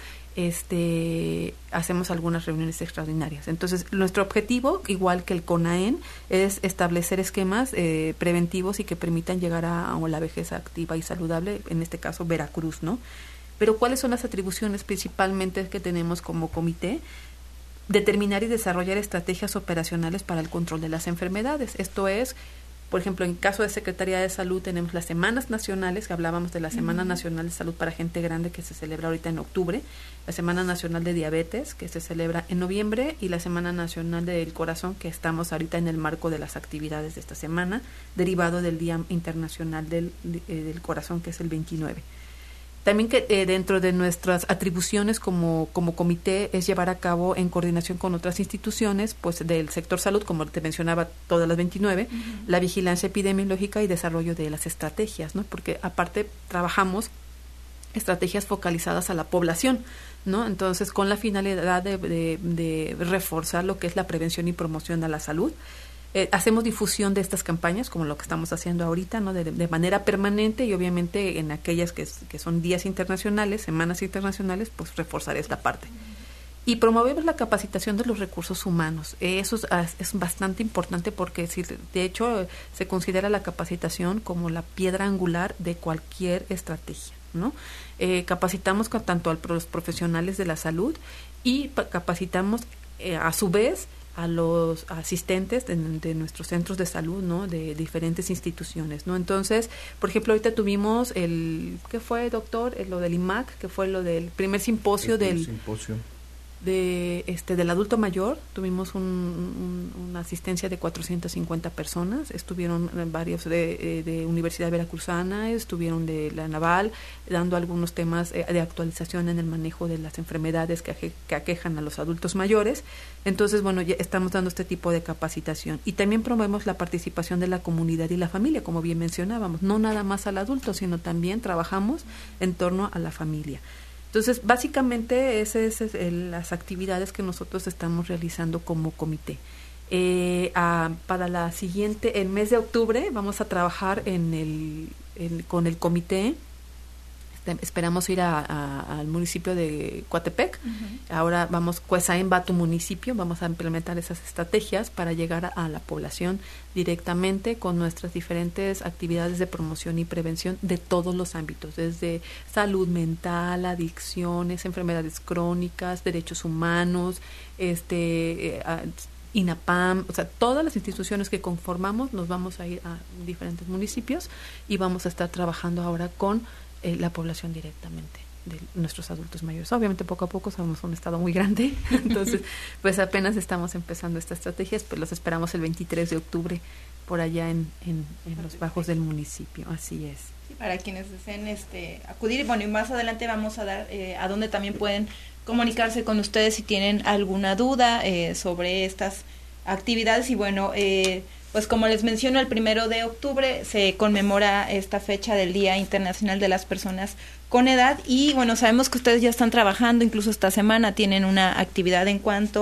este hacemos algunas reuniones extraordinarias. Entonces, nuestro objetivo, igual que el CONAEN, es establecer esquemas eh, preventivos y que permitan llegar a, a la vejez activa y saludable, en este caso Veracruz, ¿no? Pero ¿cuáles son las atribuciones principalmente que tenemos como comité? Determinar y desarrollar estrategias operacionales para el control de las enfermedades. Esto es, por ejemplo, en caso de Secretaría de Salud tenemos las semanas nacionales, que hablábamos de la Semana uh-huh. Nacional de Salud para Gente Grande, que se celebra ahorita en octubre, la Semana Nacional de Diabetes, que se celebra en noviembre, y la Semana Nacional del Corazón, que estamos ahorita en el marco de las actividades de esta semana, derivado del Día Internacional del, eh, del Corazón, que es el veintinueve. También que eh, dentro de nuestras atribuciones como, como comité es llevar a cabo, en coordinación con otras instituciones pues del sector salud, como te mencionaba, todas las veintinueve, uh-huh. la vigilancia epidemiológica y desarrollo de las estrategias, ¿no? Porque aparte trabajamos estrategias focalizadas a la población, ¿no? Entonces, con la finalidad de, de, de reforzar lo que es la prevención y promoción a la salud. Eh, hacemos difusión de estas campañas, como lo que estamos haciendo ahorita, ¿no? De, de manera permanente, y obviamente en aquellas que, que son días internacionales, semanas internacionales, pues reforzar esta parte. Y promovemos la capacitación de los recursos humanos. Eh, eso es, es bastante importante porque, si, de hecho, se considera la capacitación como la piedra angular de cualquier estrategia, ¿no? Eh, capacitamos con, tanto a los profesionales de la salud y pa- capacitamos eh, a su vez a los asistentes de, de nuestros centros de salud, ¿no? De diferentes instituciones, ¿no? Entonces, por ejemplo, ahorita tuvimos el, ¿qué fue, doctor? Eh, lo del I M A C, que fue lo del primer simposio el del simposio. de este del adulto mayor. Tuvimos un, un, una asistencia de cuatrocientas cincuenta personas, estuvieron varios de, de Universidad Veracruzana, estuvieron de la Naval, dando algunos temas de actualización en el manejo de las enfermedades que, aje, que aquejan a los adultos mayores. Entonces, bueno, ya estamos dando este tipo de capacitación. Y también promovemos la participación de la comunidad y la familia, como bien mencionábamos, no nada más al adulto, sino también trabajamos en torno a la familia. Entonces, básicamente, esas son es las actividades que nosotros estamos realizando como comité. Eh, a, para la siguiente, el mes de octubre, vamos a trabajar en el, en, con el comité. Este, esperamos ir a, a, al municipio de Coatepec. Uh-huh. Ahora vamos, Cuesaen va a tu municipio, vamos a implementar esas estrategias para llegar a, a la población directamente con nuestras diferentes actividades de promoción y prevención de todos los ámbitos, desde salud mental, adicciones, enfermedades crónicas, derechos humanos, este eh, a, INAPAM, o sea, todas las instituciones que conformamos. Nos vamos a ir a diferentes municipios y vamos a estar trabajando ahora con eh, la población directamente de nuestros adultos mayores. Obviamente poco a poco somos un estado muy grande, entonces pues apenas estamos empezando estas estrategias, pues los esperamos el veintitrés de octubre por allá en, en, en los bajos del municipio, así es. Sí, para quienes deseen este, acudir, bueno, y más adelante vamos a dar eh, a dónde también pueden comunicarse con ustedes si tienen alguna duda eh, sobre estas actividades. Y bueno, eh, pues como les menciono, el primero de octubre se conmemora esta fecha del Día Internacional de las Personas con Edad, y bueno, sabemos que ustedes ya están trabajando, incluso esta semana tienen una actividad en cuanto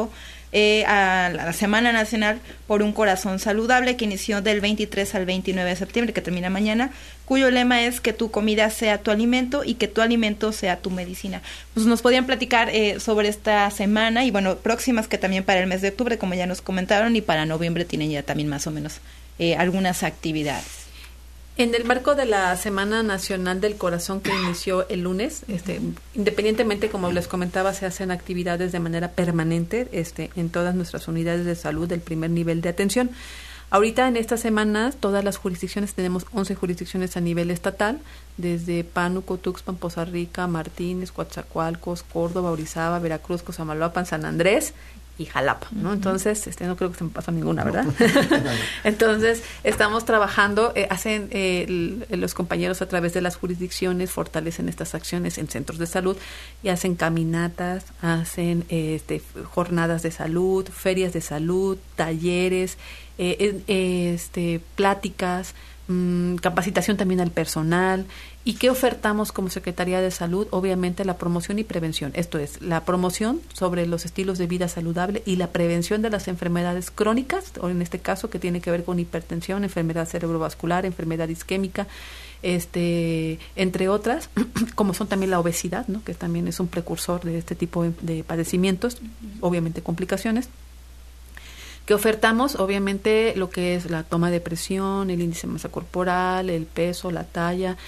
eh, a la Semana Nacional por un Corazón Saludable, que inició del veintitrés al veintinueve de septiembre, que termina mañana, cuyo lema es que tu comida sea tu alimento y que tu alimento sea tu medicina. Pues nos podían platicar eh, sobre esta semana y bueno, próximas, que también para el mes de octubre, como ya nos comentaron, y para noviembre tienen ya también más o menos eh, algunas actividades. En el marco de la Semana Nacional del Corazón, que inició el lunes, este, independientemente, como les comentaba, se hacen actividades de manera permanente este, en todas nuestras unidades de salud del primer nivel de atención. Ahorita en estas semanas, todas las jurisdicciones, tenemos once jurisdicciones a nivel estatal, desde Pánuco, Tuxpan, Poza Rica, Martínez, Coatzacoalcos, Córdoba, Orizaba, Veracruz, Cosamaloapan, San Andrés y Jalapa, ¿no? Entonces, este, no creo que se me pasa ninguna, ¿verdad? No. Entonces, estamos trabajando, eh, hacen eh, el, los compañeros a través de las jurisdicciones, fortalecen estas acciones en centros de salud y hacen caminatas, hacen eh, este, jornadas de salud, ferias de salud, talleres, eh, eh, este, pláticas, mmm, capacitación también al personal. ¿Y qué ofertamos como Secretaría de Salud? Obviamente la promoción y prevención. Esto es, la promoción sobre los estilos de vida saludable y la prevención de las enfermedades crónicas, o en este caso que tiene que ver con hipertensión, enfermedad cerebrovascular, enfermedad isquémica, este, entre otras, como son también la obesidad, ¿no? Que también es un precursor de este tipo de, de padecimientos, obviamente complicaciones. Que ofertamos, obviamente, lo que es la toma de presión, el índice de masa corporal, el peso, la talla.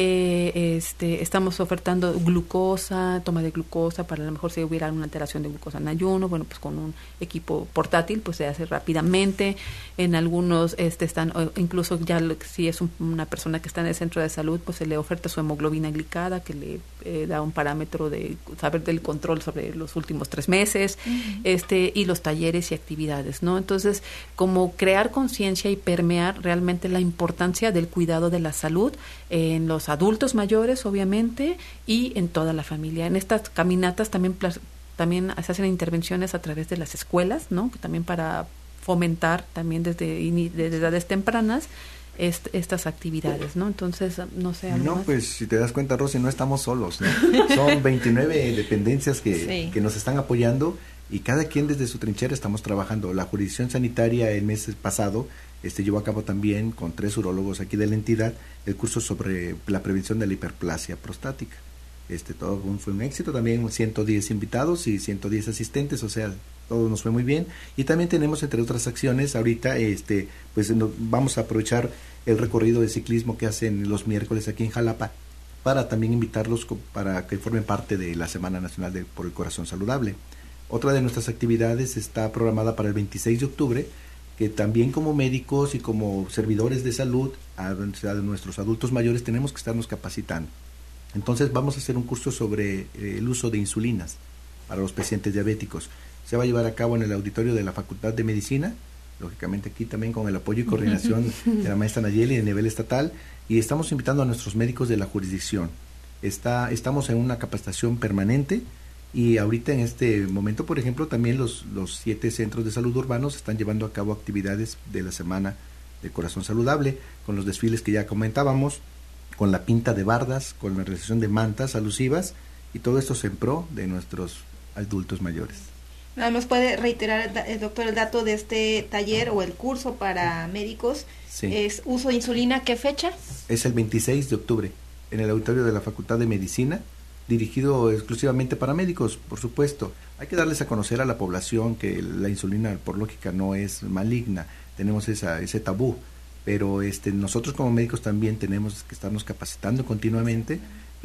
Eh, este, estamos ofertando glucosa, toma de glucosa, para a lo mejor si hubiera una alteración de glucosa en ayuno, bueno, pues con un equipo portátil, pues se hace rápidamente. En algunos este, están, incluso ya si es un, una persona que está en el centro de salud, pues se le oferta su hemoglobina glicada, que le eh, da un parámetro de saber del control sobre los últimos tres meses, uh-huh. este y los talleres y actividades, ¿no? Entonces, como crear conciencia y permear realmente la importancia del cuidado de la salud en los adultos mayores, obviamente, y en toda la familia. En estas caminatas también también se hacen intervenciones a través de las escuelas, ¿no? También para fomentar también desde, desde edades tempranas est, estas actividades, ¿no? Entonces, no sé. No, más? Pues si te das cuenta, Rosy, no estamos solos, ¿no? Son veintinueve dependencias que, sí. que nos están apoyando. Y cada quien desde su trinchera estamos trabajando. La jurisdicción sanitaria el mes pasado este, llevó a cabo también con tres urólogos aquí de la entidad el curso sobre la prevención de la hiperplasia prostática. Este, todo fue un éxito, también ciento diez invitados y ciento diez asistentes, o sea, todo nos fue muy bien. Y también tenemos, entre otras acciones, ahorita este, pues no, vamos a aprovechar el recorrido de ciclismo que hacen los miércoles aquí en Jalapa, para también invitarlos para que formen parte de la Semana Nacional de, por el Corazón Saludable. Otra de nuestras actividades está programada para el veintiséis de octubre, que también como médicos y como servidores de salud, a, a nuestros adultos mayores tenemos que estarnos capacitando. Entonces vamos a hacer un curso sobre eh, el uso de insulinas para los pacientes diabéticos. Se va a llevar a cabo en el auditorio de la Facultad de Medicina, lógicamente aquí también con el apoyo y coordinación de la maestra Nayeli a nivel estatal, y estamos invitando a nuestros médicos de la jurisdicción. Está, estamos en una capacitación permanente. Y ahorita en este momento, por ejemplo, también los, los siete centros de salud urbanos están llevando a cabo actividades de la Semana del Corazón Saludable, con los desfiles que ya comentábamos, con la pinta de bardas, con la realización de mantas alusivas, y todo esto es en pro de nuestros adultos mayores. ¿Nos puede reiterar, el doctor, el dato de este taller o el curso para médicos? Sí. ¿Es uso de insulina? ¿Qué fecha? Es el veintiséis de octubre, en el auditorio de la Facultad de Medicina, dirigido exclusivamente para médicos, por supuesto. Hay que darles a conocer a la población que la insulina, por lógica, no es maligna. Tenemos esa, ese tabú, pero este, nosotros como médicos también tenemos que estarnos capacitando continuamente.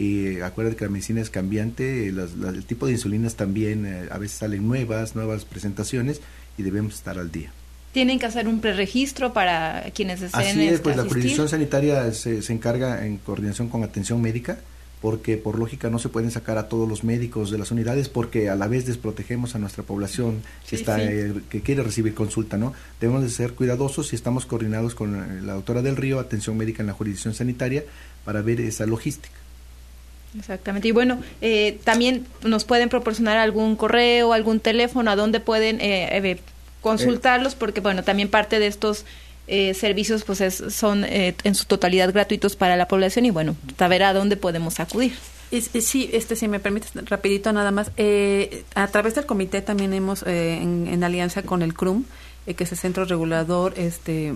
Y acuérdate que la medicina es cambiante, las, las, el tipo de insulinas también, eh, a veces salen nuevas, nuevas presentaciones, y debemos estar al día. ¿Tienen que hacer un preregistro para quienes deseen Así es, pues asistir? La jurisdicción sanitaria se, se encarga en coordinación con atención médica, porque por lógica no se pueden sacar a todos los médicos de las unidades, porque a la vez desprotegemos a nuestra población que sí, está sí. Eh, que quiere recibir consulta, ¿no? Debemos de ser cuidadosos y estamos coordinados con la doctora del Río, atención médica en la jurisdicción sanitaria, para ver esa logística. Exactamente. Y bueno, eh, también nos pueden proporcionar algún correo, algún teléfono, a dónde pueden eh, eh, consultarlos, porque bueno, también parte de estos Eh, servicios pues es, son eh, en su totalidad gratuitos para la población, y bueno, saber a dónde podemos acudir. Es, es, sí, este, si me permites, rapidito nada más. Eh, a través del comité también hemos, eh, en, en alianza con el C R U M, eh, que es el Centro Regulador este,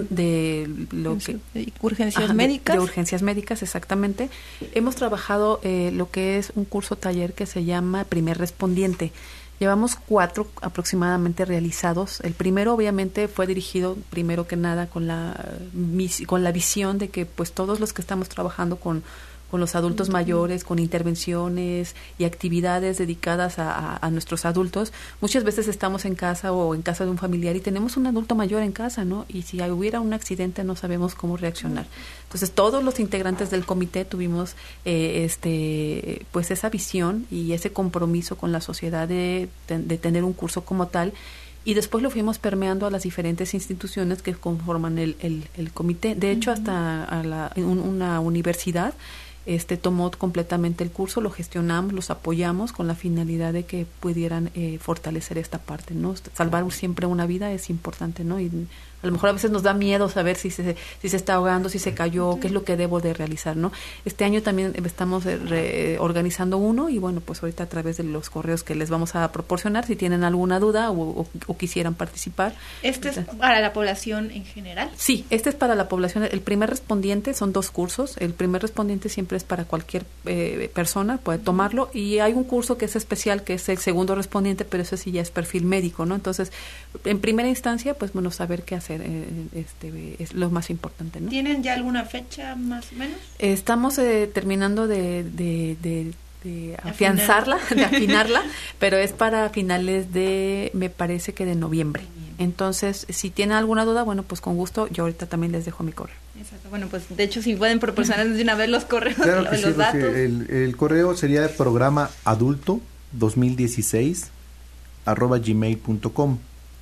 de lo que... De urgencias ajá, médicas. De, de urgencias médicas, exactamente. Hemos trabajado eh, lo que es un curso taller que se llama Primer Respondiente. Llevamos cuatro aproximadamente realizados. El primero obviamente fue dirigido primero que nada con la con la visión de que pues todos los que estamos trabajando con con los adultos mayores, con intervenciones y actividades dedicadas a, a, a nuestros adultos. Muchas veces estamos en casa o en casa de un familiar y tenemos un adulto mayor en casa, ¿no? Y si hubiera un accidente no sabemos cómo reaccionar. Entonces todos los integrantes del comité tuvimos eh, este pues esa visión y ese compromiso con la sociedad de, de, de tener un curso como tal. Y después lo fuimos permeando a las diferentes instituciones que conforman el, el, el comité. De hecho, hasta a la, un, una universidad este tomó completamente el curso, lo gestionamos, los apoyamos con la finalidad de que pudieran eh, fortalecer esta parte, ¿no? Salvar siempre una vida es importante, ¿no? Y a lo mejor a veces nos da miedo saber si se si se está ahogando, si se cayó, qué es lo que debo de realizar, ¿no? Este año también estamos re, organizando uno y bueno, pues ahorita a través de los correos que les vamos a proporcionar, si tienen alguna duda o, o, o quisieran participar. ¿Este es para la población en general? Sí, este es para la población. El primer respondiente son dos cursos. El primer respondiente siempre es para cualquier eh, persona, puede tomarlo, y hay un curso que es especial, que es el segundo respondiente, pero ese sí ya es perfil médico, ¿no? Entonces, en primera instancia, pues bueno, saber qué hacer eh, este es lo más importante, ¿no? ¿Tienen ya alguna fecha más o menos? Estamos eh, terminando de, de, de, de afianzarla, de afinarla, pero es para finales de, me parece que de noviembre. Entonces, si tienen alguna duda, bueno, pues con gusto, yo ahorita también les dejo mi correo. Exacto. Bueno, pues de hecho, si pueden proporcionar de una vez los correos, claro que los sí, datos. Rocío. El, el correo sería programa adulto dos mil dieciséis arroba gmail punto com.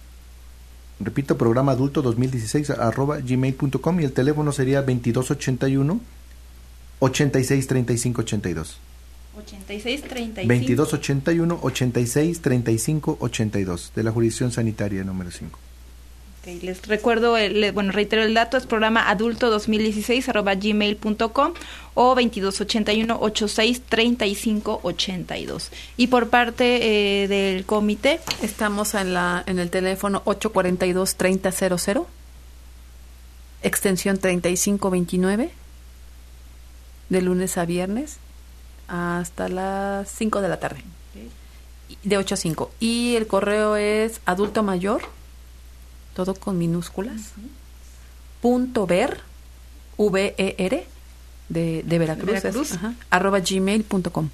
Repito, programa adulto dos mil dieciséis arroba gmail punto com, y el teléfono sería veintidós ochenta y uno ochenta y seis treinta y cinco ochenta y dos. ochenta y seis treinta y cinco. veintidós ochenta y uno ochenta y seis treinta y cinco ochenta y dos de la jurisdicción sanitaria número cinco. Okay, les recuerdo, el, bueno, reitero el dato, es programa adulto dos mil dieciséis arroba gmail punto com o veintidós ochenta y uno ochenta y seis treinta y cinco ochenta y dos. Y por parte eh, del comité, estamos en la en el teléfono ocho cuarenta y dos treinta cero cero, extensión treinta y cinco veintinueve, de lunes a viernes hasta las cinco de la tarde, de ocho a cinco. Y el correo es adulto mayor, todo con minúsculas, uh-huh. punto ver, V E R, de, de Veracruz, Veracruz. Es, ajá, arroba gmail punto com.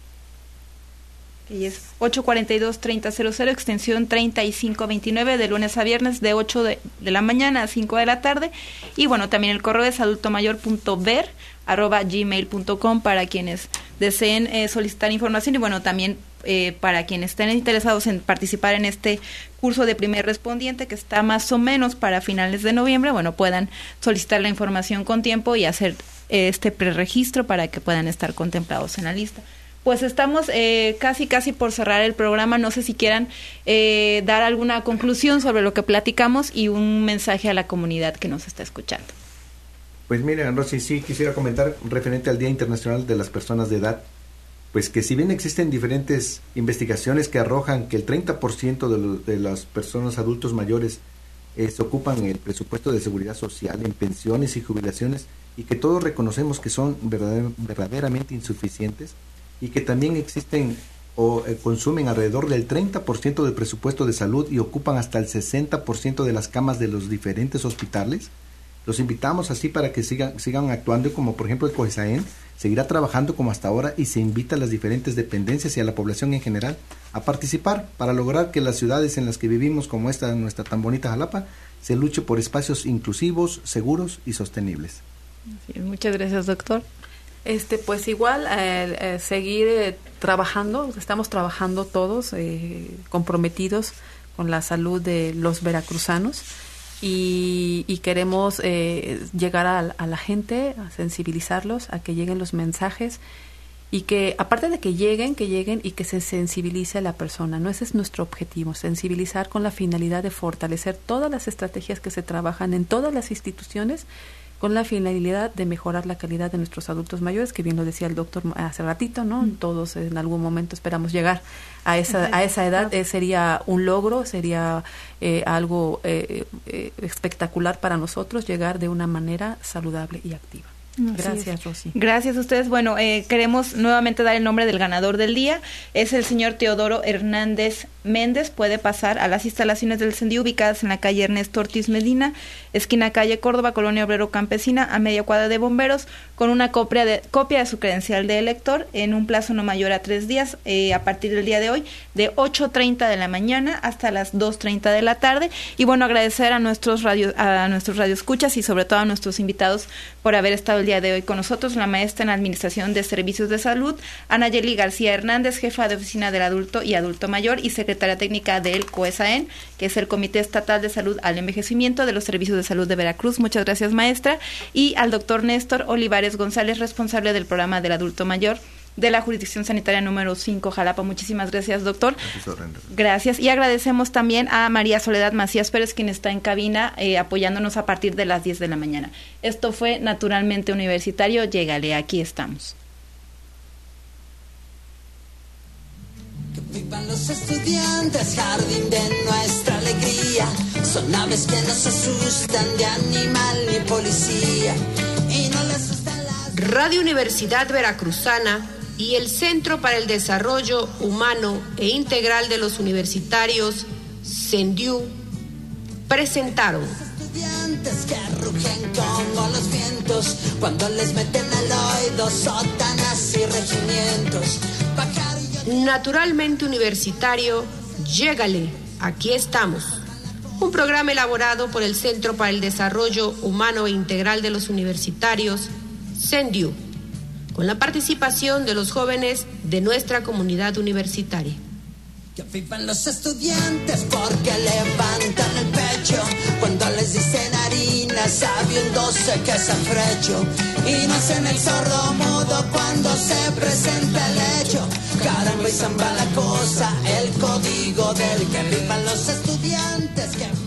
Y es ocho cuarenta y dos treinta cero cero, extensión treinta y cinco veintinueve, de lunes a viernes de ocho de, de la mañana a cinco de la tarde. Y bueno, también el correo es adultomayor punto ver arroba gmail punto com para quienes deseen eh, solicitar información, y bueno, también eh, para quienes estén interesados en participar en este curso de primer respondiente, que está más o menos para finales de noviembre, bueno, puedan solicitar la información con tiempo y hacer eh, este preregistro para que puedan estar contemplados en la lista. Pues estamos eh, casi casi por cerrar el programa. No sé si quieran eh, dar alguna conclusión sobre lo que platicamos y un mensaje a la comunidad que nos está escuchando. Pues mira, Rosy, sí quisiera comentar referente al Día Internacional de las Personas de Edad, pues que si bien existen diferentes investigaciones que arrojan que el treinta por ciento de, lo, de las personas adultos mayores eh, se ocupan el presupuesto de seguridad social en pensiones y jubilaciones, y que todos reconocemos que son verdader, verdaderamente insuficientes, y que también existen o eh, consumen alrededor del treinta por ciento del presupuesto de salud y ocupan hasta el sesenta por ciento de las camas de los diferentes hospitales. Los invitamos así para que sigan, sigan actuando, como por ejemplo el COESAEN seguirá trabajando como hasta ahora, y se invita a las diferentes dependencias y a la población en general a participar para lograr que las ciudades en las que vivimos, como esta nuestra tan bonita Jalapa, se luche por espacios inclusivos, seguros y sostenibles. Sí, muchas gracias, doctor. Este, pues igual eh, eh, seguir eh, trabajando, estamos trabajando todos eh, comprometidos con la salud de los veracruzanos, y, y queremos eh, llegar a, a la gente, a sensibilizarlos, a que lleguen los mensajes, y que aparte de que lleguen, que lleguen y que se sensibilice a la persona, ¿no? Ese es nuestro objetivo, sensibilizar con la finalidad de fortalecer todas las estrategias que se trabajan en todas las instituciones, con la finalidad de mejorar la calidad de nuestros adultos mayores, que bien lo decía el doctor hace ratito, ¿no? Mm. Todos en algún momento esperamos llegar a esa, a esa edad. Eh, sería un logro, sería eh, algo eh, eh, espectacular para nosotros llegar de una manera saludable y activa. Gracias, sí. Rosy. Gracias a ustedes. Bueno, eh, queremos nuevamente dar el nombre del ganador del día. Es el señor Teodoro Hernández Méndez. Puede pasar a las instalaciones del CENDIU ubicadas en la calle Ernesto Ortiz Medina, esquina calle Córdoba, Colonia Obrero Campesina, a media cuadra de Bomberos, con una copia de, copia de su credencial de elector en un plazo no mayor a tres días, eh, a partir del día de hoy, de ocho treinta de la mañana hasta las dos treinta de la tarde. Y bueno, agradecer a nuestros radio, a nuestros radioescuchas y sobre todo a nuestros invitados por haber estado el día de hoy con nosotros, la maestra en Administración de Servicios de Salud, Anayeli García Hernández, jefa de Oficina del Adulto y Adulto Mayor y secretaria técnica del COESAEN, que es el Comité Estatal de Salud al Envejecimiento de los Servicios de Salud de Veracruz. Muchas gracias, maestra. Y al doctor Néstor Olivares González, responsable del programa del Adulto Mayor de la Jurisdicción Sanitaria número cinco, Jalapa. Muchísimas gracias, doctor. Gracias. Y agradecemos también a María Soledad Macías Pérez, quien está en cabina eh, apoyándonos a partir de las diez de la mañana. Esto fue Naturalmente Universitario. Llégale, aquí estamos. Que vivan los estudiantes, jardín de nuestra alegría. Son aves que no se asustan de animal ni policía. Y no les asustan las... Radio Universidad Veracruzana y el Centro para el Desarrollo Humano e Integral de los Universitarios, CENDIU, presentaron estudiantes que rugen como los vientos cuando les meten al oído sótanas y regimientos. Naturalmente Universitario, llégale, aquí estamos. Un programa elaborado por el Centro para el Desarrollo Humano e Integral de los Universitarios, CENDIU, con la participación de los jóvenes de nuestra comunidad universitaria. Que vivan los estudiantes porque levantan el pecho cuando les dicen harina, sabiéndose que es afrecho, y no hacen el sordo mudo cuando se presenta el hecho. Caramba y zamba la cosa, el código del que vivan los estudiantes que